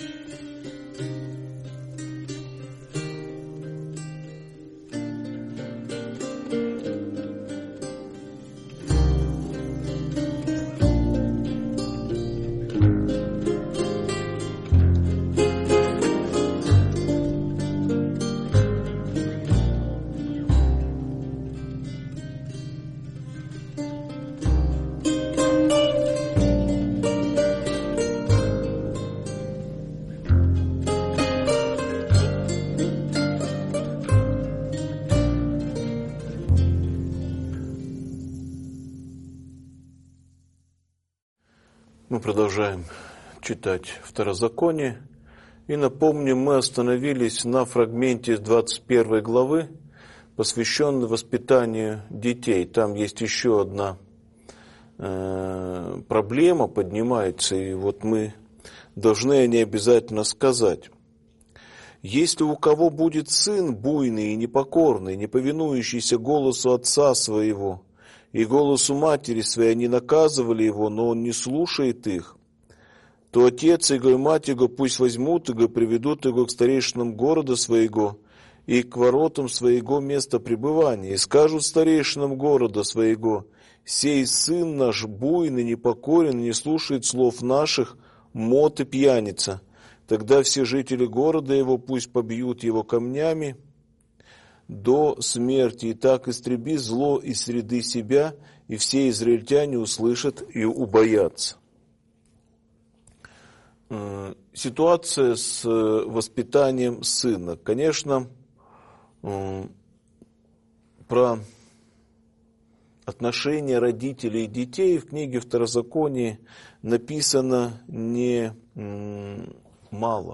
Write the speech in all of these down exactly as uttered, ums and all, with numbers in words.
Мы продолжаем читать Второзаконие. И напомню, мы остановились на фрагменте двадцать первой главы, посвященной воспитанию детей. Там есть еще одна э, проблема, поднимается, и вот мы должны о ней обязательно сказать. «Если у кого будет сын буйный и непокорный, не повинующийся голосу отца своего, и голосу матери своей они наказывали его, но он не слушает их, то отец его и мать его пусть возьмут его, приведут его к старейшинам города своего и к воротам своего места пребывания, и скажут старейшинам города своего: сей сын наш буйный, непокорен, не слушает слов наших, мот и пьяница. Тогда все жители города его пусть побьют его камнями до смерти, и так истреби зло из среды себя, и все израильтяне услышат и убоятся». Ситуация с воспитанием сына. Конечно, про отношения родителей и детей в книге Второзаконие написано не мало.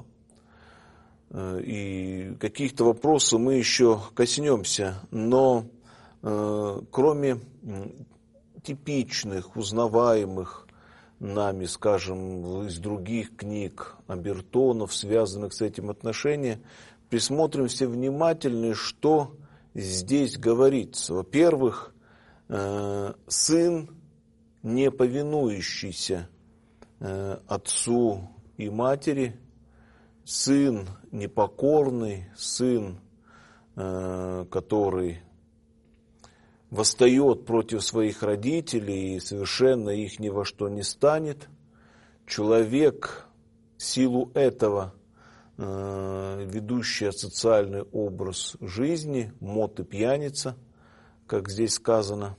И каких-то вопросов мы еще коснемся, но э, кроме типичных, узнаваемых нами, скажем, из других книг, обертонов, связанных с этим отношением, присмотримся внимательно, что здесь говорится. Во-первых, э, сын, не повинующийся э, отцу и матери, сын непокорный, сын, э, который восстает против своих родителей и совершенно их ни во что не станет. Человек, в силу этого, э, ведущий асоциальный образ жизни, мот и пьяница, как здесь сказано,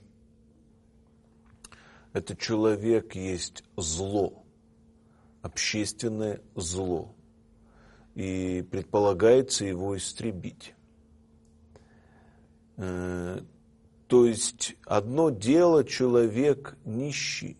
этот человек есть зло, общественное зло. И предполагается его истребить. То есть одно дело человек нищий.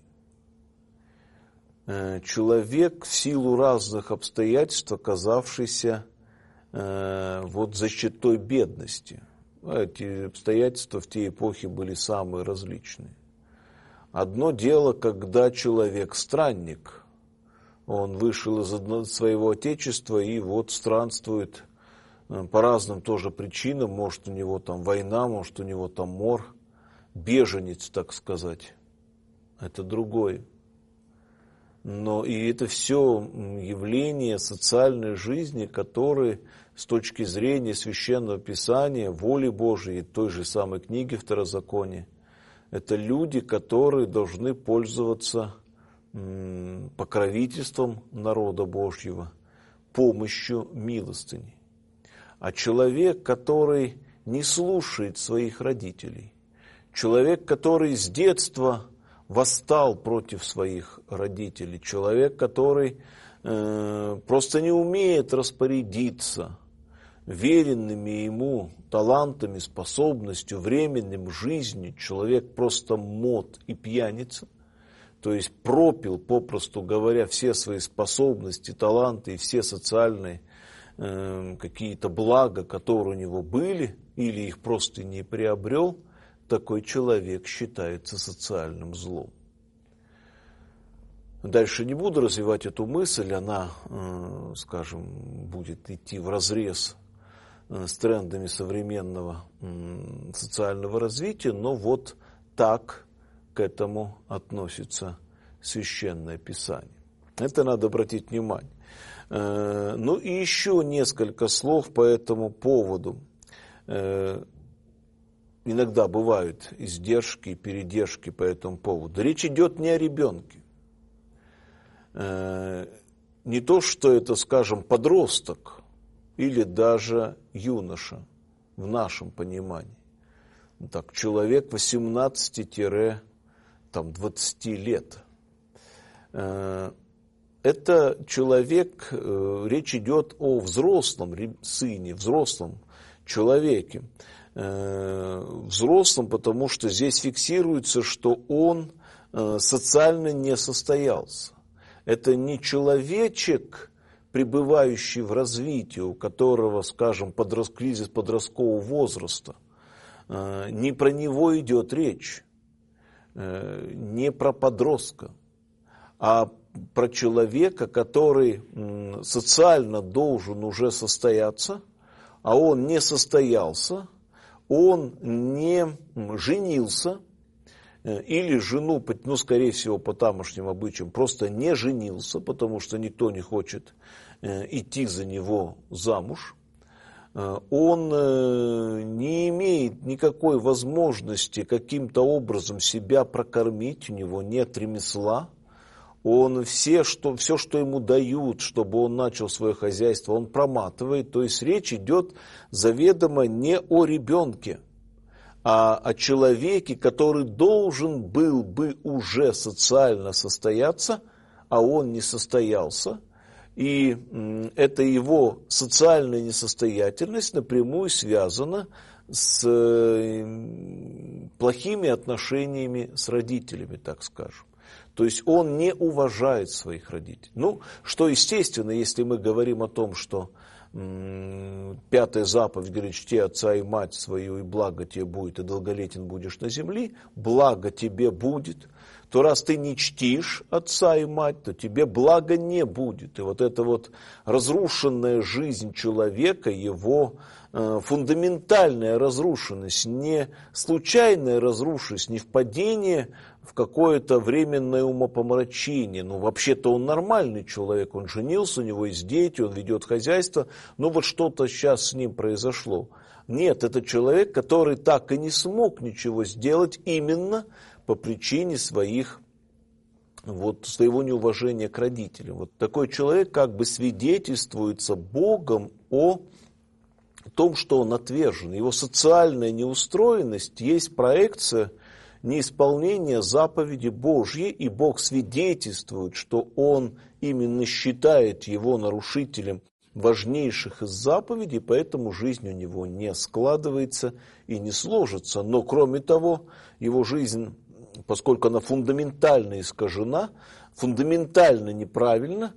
Человек в силу разных обстоятельств, оказавшийся вот за чертой бедности. Эти обстоятельства в те эпохи были самые различные. Одно дело, когда человек странник. Он вышел из своего отечества и вот странствует по разным тоже причинам. Может, у него там война, может, у него там мор. Беженец, так сказать. Это другое. Но и это все явления социальной жизни, которые с точки зрения Священного Писания, воли Божией, той же самой книги Второзакония, это люди, которые должны пользоваться покровительством народа Божьего, помощью милостыней. А человек, который не слушает своих родителей, человек, который с детства восстал против своих родителей, человек, который э, просто не умеет распорядиться веренными ему талантами, способностью, временным жизнью, человек просто мот и пьяница, то есть пропил, попросту говоря, все свои способности, таланты и все социальные э, какие-то блага, которые у него были, или их просто не приобрел, такой человек считается социальным злом. Дальше не буду развивать эту мысль, она, э, скажем, будет идти вразрез э, с трендами современного э, социального развития, но вот так к этому относится Священное Писание. Это надо обратить внимание. Ну и еще несколько слов по этому поводу. Иногда бывают издержки, передержки по этому поводу. Речь идет не о ребенке. Не то, что это, скажем, подросток или даже юноша в нашем понимании. Так, человек восемнадцати-двадцати лет. Это человек, речь идет о взрослом сыне, взрослом человеке. Взрослом, потому что здесь фиксируется, что он социально не состоялся. Это не человечек, пребывающий в развитии, у которого, скажем, подрос, кризис подросткового возраста. Не про него идет речь, не про подростка, а про человека, который социально должен уже состояться, а он не состоялся, он не женился, или жену, ну, скорее всего, по тамошним обычаям, просто не женился, потому что никто не хочет идти за него замуж. Он не имеет никакой возможности каким-то образом себя прокормить, у него нет ремесла. Он все, что, все, что ему дают, чтобы он начал свое хозяйство, он проматывает. То есть речь идет заведомо не о ребенке, а о человеке, который должен был бы уже социально состояться, а он не состоялся. И эта его социальная несостоятельность напрямую связана с плохими отношениями с родителями, так скажем. То есть он не уважает своих родителей. Ну, что естественно, если мы говорим о том, что м- пятая заповедь говорит: чти отца и мать свою, и благо тебе будет, и долголетен будешь на земле, благо тебе будет, то раз ты не чтишь отца и мать, то тебе блага не будет. И вот эта вот разрушенная жизнь человека, его э, фундаментальная разрушенность, не случайная разрушенность, не впадение в какое-то временное умопомрачение. Ну, вообще-то он нормальный человек, он женился, у него есть дети, он ведет хозяйство, но вот что-то сейчас с ним произошло. Нет, это человек, который так и не смог ничего сделать именно по причине своих, вот, своего неуважения к родителям. Вот такой человек как бы свидетельствуется Богом о том, что он отвержен. Его социальная неустроенность есть проекция неисполнения заповеди Божьей, и Бог свидетельствует, что он именно считает его нарушителем важнейших из заповедей, поэтому жизнь у него не складывается и не сложится. Но кроме того, его жизнь, поскольку она фундаментально искажена, фундаментально неправильно,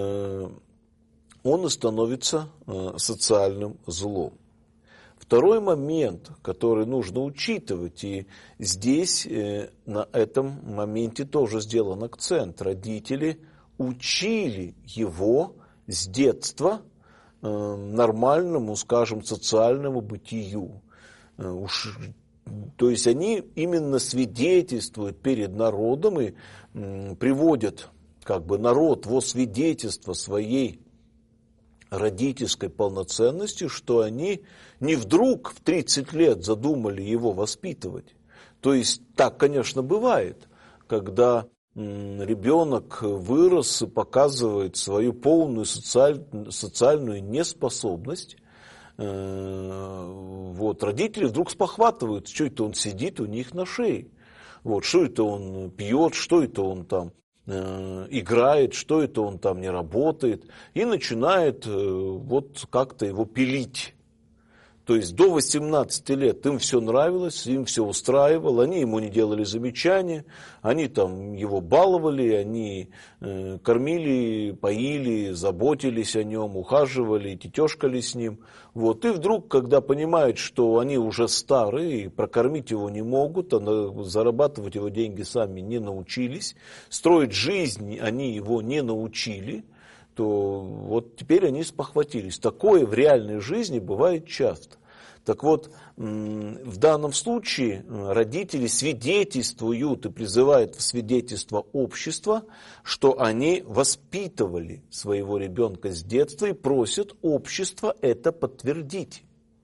он и становится социальным злом. Второй момент, который нужно учитывать, и здесь на этом моменте тоже сделан акцент. Родители учили его с детства нормальному, скажем, социальному бытию. Уж, то есть они именно свидетельствуют перед народом и приводят как бы народ во свидетельство своей родительской полноценности, что они не вдруг в тридцать лет задумали его воспитывать. То есть так, конечно, бывает, когда ребенок вырос и показывает свою полную социаль... социальную неспособность. Вот, родители вдруг спохватывают, что это он сидит у них на шее. Вот, что это он пьет, что это он там играет, что это он там не работает, и начинает вот как-то его пилить. То есть до восемнадцати лет им все нравилось, им все устраивало, они ему не делали замечания, они там его баловали, они э, кормили, поили, заботились о нем, ухаживали, тетешкали с ним. Вот. И вдруг, когда понимают, что они уже старые, и прокормить его не могут, а зарабатывать его деньги сами не научились, строить жизнь они его не научили, то вот теперь они спохватились. Такое в реальной жизни бывает часто. Так вот, в данном случае родители свидетельствуют и призывают в свидетельство общества, что они воспитывали своего ребенка с детства и просят общество это подтвердить.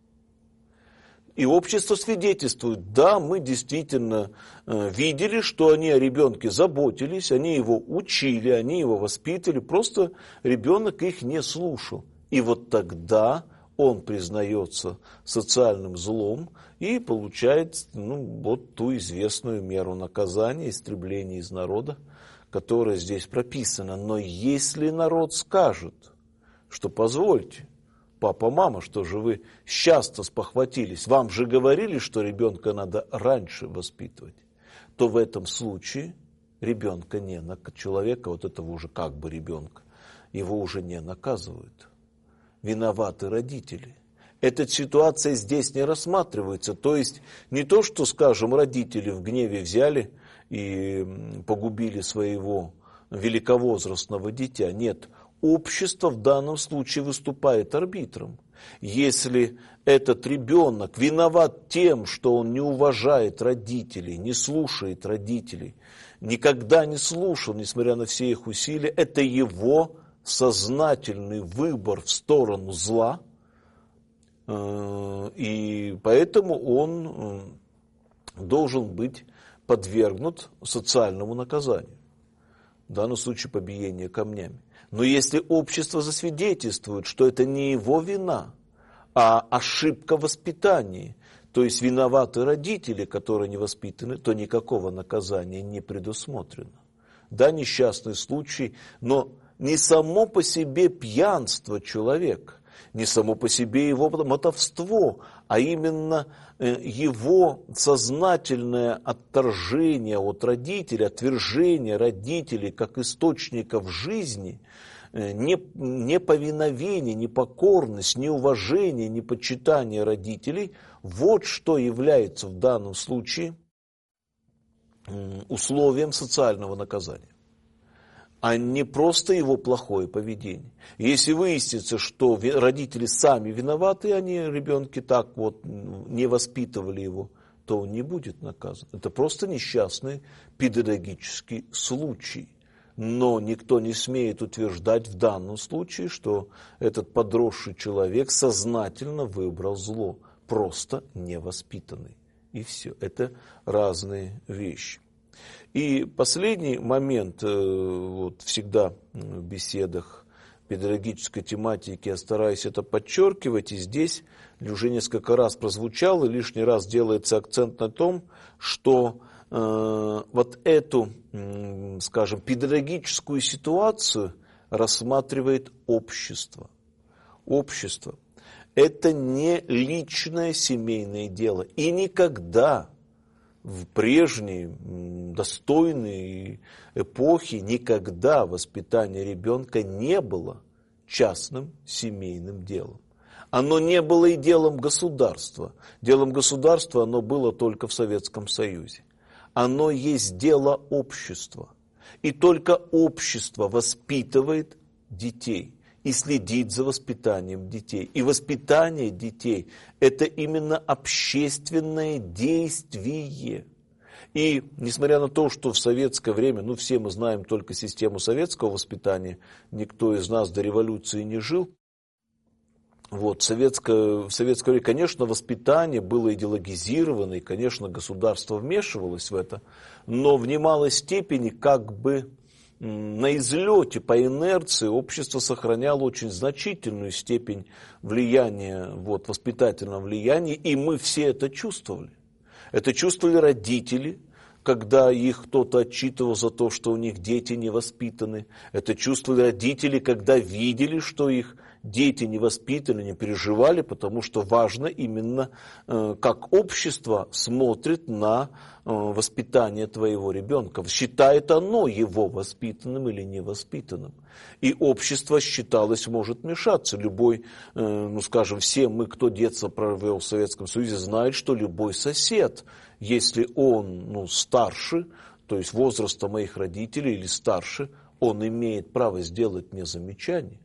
И общество свидетельствует, да, мы действительно э, видели, что они о ребенке заботились, они его учили, они его воспитывали, просто ребенок их не слушал. И вот тогда он признается социальным злом и получает ну, вот ту известную меру наказания, истребления из народа, которая здесь прописана. Но если народ скажет, что позвольте, папа, мама, что же вы часто спохватились, вам же говорили, что ребенка надо раньше воспитывать, то в этом случае ребенка не наказывают, человека, вот этого уже как бы ребенка, его уже не наказывают. Виноваты родители. Эта ситуация здесь не рассматривается. То есть не то, что, скажем, родители в гневе взяли и погубили своего великовозрастного дитя. Нет, общество в данном случае выступает арбитром. Если этот ребенок виноват тем, что он не уважает родителей, не слушает родителей, никогда не слушал, несмотря на все их усилия, это его сознательный выбор в сторону зла, и поэтому он должен быть подвергнут социальному наказанию, в данном случае побиение камнями. Но если общество засвидетельствует, что это не его вина, а ошибка в воспитании, то есть виноваты родители, которые не воспитаны, то никакого наказания не предусмотрено. Да, несчастный случай, но не само по себе пьянство человека, не само по себе его мотовство, а именно его сознательное отторжение от родителей, отвержение родителей как источников жизни, неповиновение, непокорность, неуважение, непочитание родителей, вот что является в данном случае условием социального наказания, а не просто его плохое поведение. Если выяснится, что родители сами виноваты, они ребенки так вот не воспитывали его, то он не будет наказан. Это просто несчастный педагогический случай. Но никто не смеет утверждать в данном случае, что этот подросший человек сознательно выбрал зло, просто невоспитанный. И все. Это разные вещи. И последний момент, вот всегда в беседах педагогической тематики я стараюсь это подчеркивать, и здесь уже несколько раз прозвучало, и лишний раз делается акцент на том, что э, вот эту, э, скажем, педагогическую ситуацию рассматривает общество. Общество. Это не личное семейное дело, и никогда в прежние достойные эпохи никогда воспитание ребенка не было частным семейным делом. Оно не было и делом государства. Делом государства оно было только в Советском Союзе. Оно есть дело общества. И только общество воспитывает детей и следит за воспитанием детей. И воспитание детей – это именно общественное действие. И несмотря на то, что в советское время, ну все мы знаем только систему советского воспитания, никто из нас до революции не жил, вот, советское, в советское время, конечно, воспитание было идеологизировано, и, конечно, государство вмешивалось в это, но в немалой степени как бы на излете, по инерции, общество сохраняло очень значительную степень влияния, вот, воспитательного влияния, и мы все это чувствовали. Это чувствовали родители, когда их кто-то отчитывал за то, что у них дети не воспитаны. Это чувствовали родители, когда видели, что их дети не воспитаны, не переживали, потому что важно именно, как общество смотрит на воспитание твоего ребенка. Считает оно его воспитанным или невоспитанным. И общество считалось, может мешаться. Любой, ну скажем, все мы, кто детство провел в Советском Союзе, знают, что любой сосед, если он ну, старше, то есть возраста моих родителей или старше, он имеет право сделать мне замечание.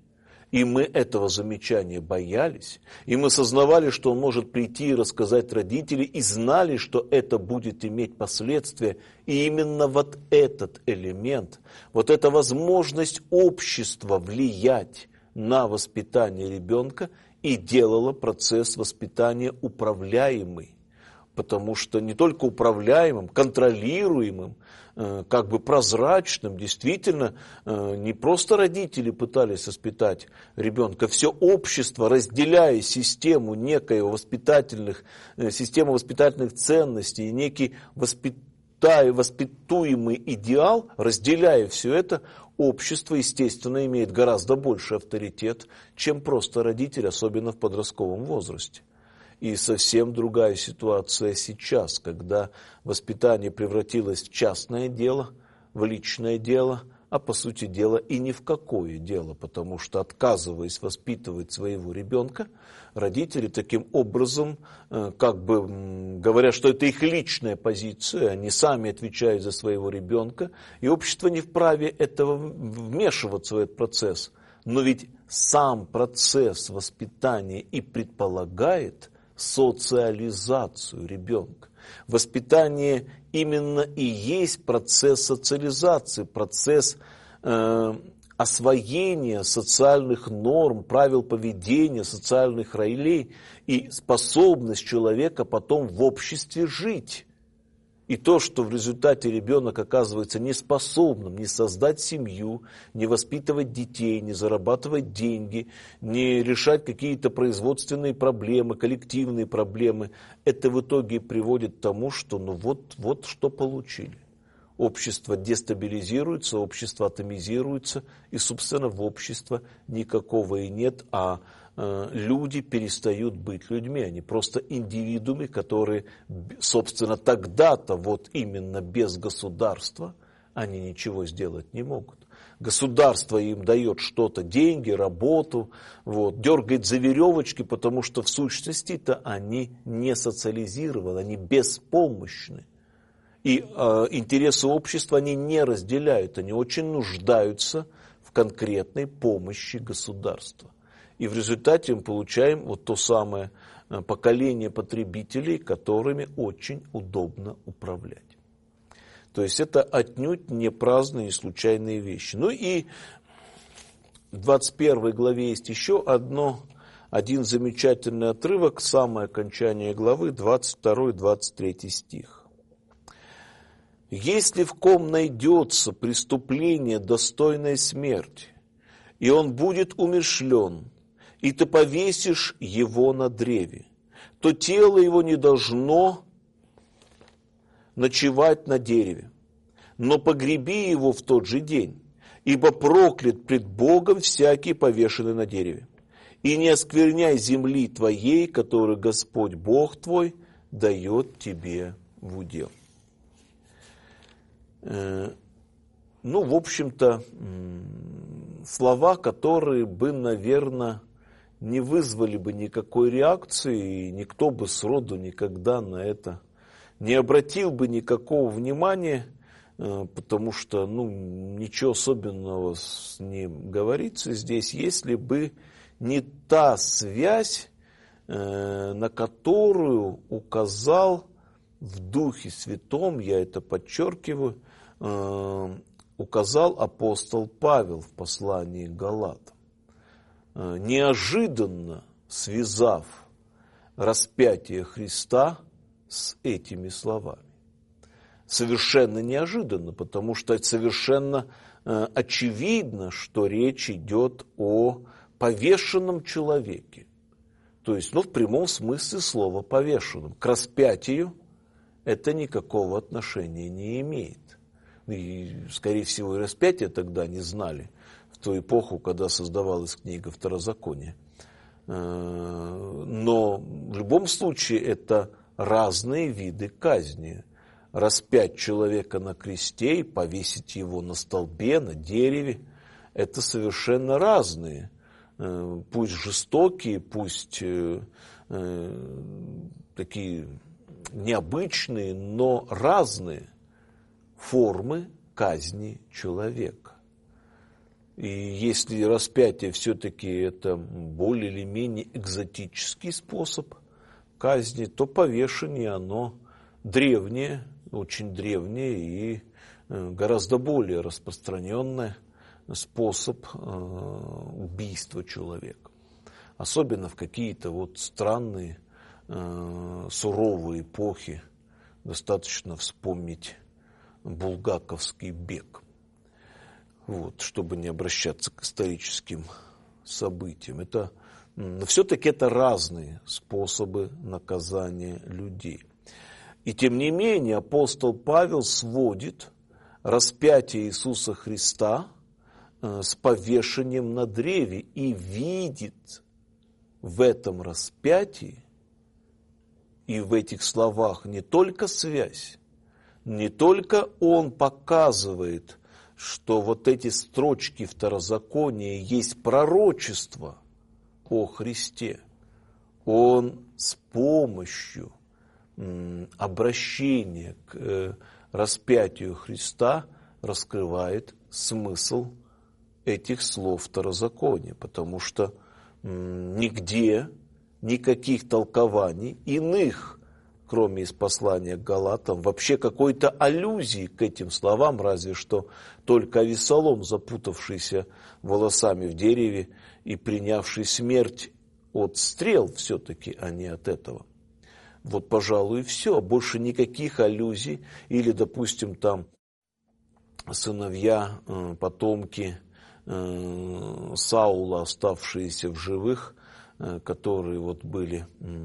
И мы этого замечания боялись, и мы сознавали, что он может прийти и рассказать родителям, и знали, что это будет иметь последствия. И именно вот этот элемент, вот эта возможность общества влиять на воспитание ребенка и делала процесс воспитания управляемый. Потому что не только управляемым, контролируемым, как бы прозрачным, действительно, не просто родители пытались воспитать ребенка, все общество, разделяя систему некоего воспитательных, систему воспитательных ценностей, некий воспитая, воспитуемый идеал, разделяя все это, общество, естественно, имеет гораздо больший авторитет, чем просто родитель, особенно в подростковом возрасте. И совсем другая ситуация сейчас, когда воспитание превратилось в частное дело, в личное дело, а по сути дела и ни в какое дело, потому что, отказываясь воспитывать своего ребенка, родители таким образом, как бы говоря, что это их личная позиция, они сами отвечают за своего ребенка, и общество не вправе этого вмешиваться в этот процесс. Но ведь сам процесс воспитания и предполагает социализацию ребенка. Воспитание именно и есть процесс социализации, процесс э, освоения социальных норм, правил поведения, социальных ролей и способность человека потом в обществе жить. И то, что в результате ребенок оказывается неспособным не создать семью, не воспитывать детей, не зарабатывать деньги, не решать какие-то производственные проблемы, коллективные проблемы, это в итоге приводит к тому, что ну вот, вот что получили. Общество дестабилизируется, общество атомизируется, и, собственно, в обществе никакого и нет, а люди перестают быть людьми, они просто индивидуумы, которые, собственно, тогда-то вот именно без государства они ничего сделать не могут. Государство им дает что-то, деньги, работу, вот, дергает за веревочки, потому что в сущности-то они не социализированы, они беспомощны. И э, интересы общества они не разделяют, они очень нуждаются в конкретной помощи государства. И в результате мы получаем вот то самое поколение потребителей, которыми очень удобно управлять. То есть это отнюдь не праздные и случайные вещи. Ну и в двадцать первой главе есть еще одно, один замечательный отрывок, самое окончание главы, двадцать второй двадцать третий стих. «Если в ком найдется преступление, достойное смерти, и он будет умерщвлен, и ты повесишь его на древе, то тело его не должно ночевать на дереве, но погреби его в тот же день, ибо проклят пред Богом всякий повешенный на дереве. И не оскверняй земли твоей, которую Господь Бог твой дает тебе в удел». Ну, в общем-то, слова, которые бы, наверное, не вызвали бы никакой реакции, и никто бы сроду никогда на это не обратил бы никакого внимания, потому что ну, ничего особенного не говорится здесь, если бы не та связь, на которую указал в Духе Святом, я это подчеркиваю, указал апостол Павел в послании к Галатам, неожиданно связав распятие Христа с этими словами. Совершенно неожиданно, потому что это совершенно очевидно, что речь идет о повешенном человеке. То есть, ну, в прямом смысле слова повешенном. К распятию это никакого отношения не имеет. И, скорее всего, и распятие тогда не знали, в ту эпоху, когда создавалась книга Второзакония. Но в любом случае это разные виды казни. Распять человека на кресте и повесить его на столбе, на дереве, это совершенно разные. Пусть жестокие, пусть такие необычные, но разные формы казни человека. И если распятие все-таки это более или менее экзотический способ казни, то повешение оно древнее, очень древнее и гораздо более распространенный способ убийства человека. Особенно в какие-то вот странные, суровые эпохи. Достаточно вспомнить булгаковский бег. Вот, чтобы не обращаться к историческим событиям. Это, но все-таки это разные способы наказания людей. И тем не менее апостол Павел сводит распятие Иисуса Христа с повешением на древе и видит в этом распятии и в этих словах не только связь, не только он показывает, что вот эти строчки Второзакония есть пророчество о Христе. Он с помощью обращения к распятию Христа раскрывает смысл этих слов Второзакония, потому что нигде никаких толкований иных, кроме из послания к Галатам, вообще какой-то аллюзии к этим словам, разве что только Авессалом, запутавшийся волосами в дереве и принявший смерть от стрел все-таки, а не от этого. Вот, пожалуй, и все. Больше никаких аллюзий. Или, допустим, там сыновья, потомки Саула, оставшиеся в живых, которые вот были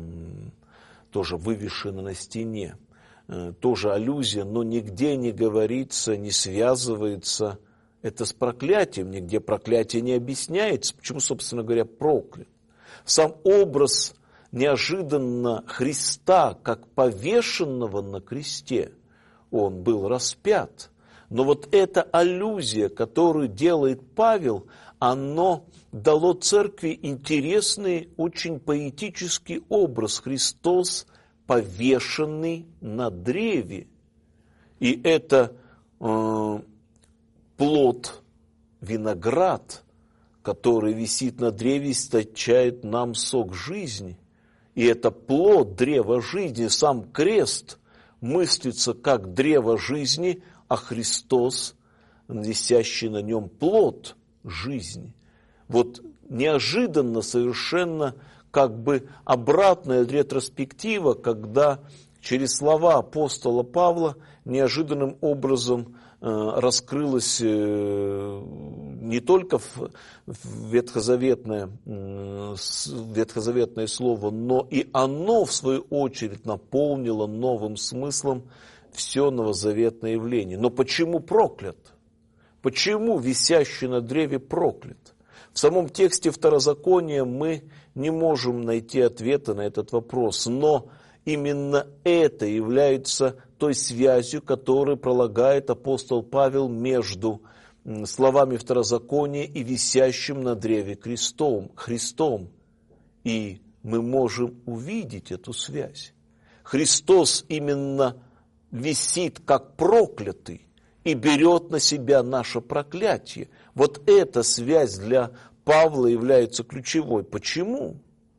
тоже вывешены на стене. Тоже аллюзия, но нигде не говорится, не связывается это с проклятием, нигде проклятие не объясняется, почему, собственно говоря, проклят. Сам образ неожиданно Христа, как повешенного на кресте, он был распят. Но вот эта аллюзия, которую делает Павел, оно дало церкви интересный, очень поэтический образ. Христос, повешенный на древе. И это э, плод, виноград, который висит на древе, источает нам сок жизни. И это плод древа жизни, сам крест мыслится как древо жизни, а Христос, висящий на нем, плод жизни. Вот неожиданно совершенно как бы обратная ретроспектива, когда через слова апостола Павла неожиданным образом э, раскрылось э, не только в, в ветхозаветное, э, ветхозаветное слово, но и оно, в свою очередь, наполнило новым смыслом все новозаветное явление. Но почему проклят? Почему висящий на древе проклят? В самом тексте Второзакония мы не можем найти ответа на этот вопрос, но именно это является той связью, которую пролагает апостол Павел между словами Второзакония и висящим на древе крестом, Христом. И мы можем увидеть эту связь. Христос именно висит как проклятый и берет на себя наше проклятие. Вот эта связь для Павла является ключевой. Почему?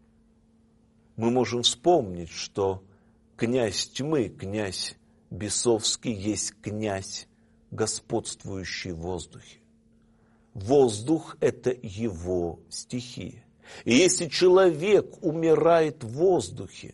Мы можем вспомнить, что князь тьмы, князь бесовский, есть князь, господствующий в воздухе. Воздух – это его стихия. И если человек умирает в воздухе,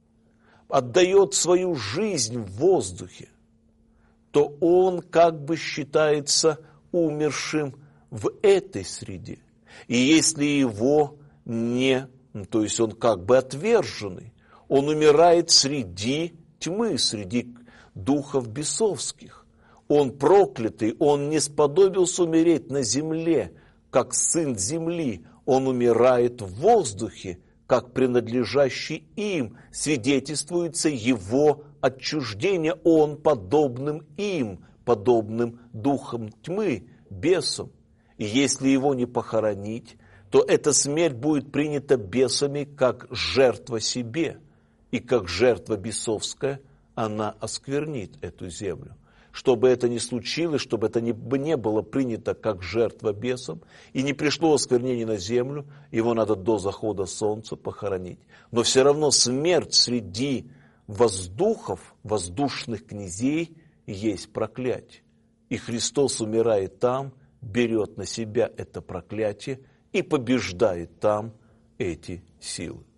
отдает свою жизнь в воздухе, то он как бы считается умершим в этой среде. И если его не, то есть он как бы отверженный, он умирает среди тьмы, среди духов бесовских. Он проклятый, он не сподобился умереть на земле, как сын земли. Он умирает в воздухе, как принадлежащий им, свидетельствуется его отчуждение. Он подобным им, подобным духам тьмы, бесам. И если его не похоронить, то эта смерть будет принята бесами как жертва себе. И как жертва бесовская она осквернит эту землю. чтобы это не случилось, чтобы это не, не было принято как жертва бесам, и не пришло осквернение на землю, его надо до захода солнца похоронить. Но все равно смерть среди воздухов, воздушных князей, есть проклятие. И Христос умирает там, берет на себя это проклятие и побеждает там эти силы.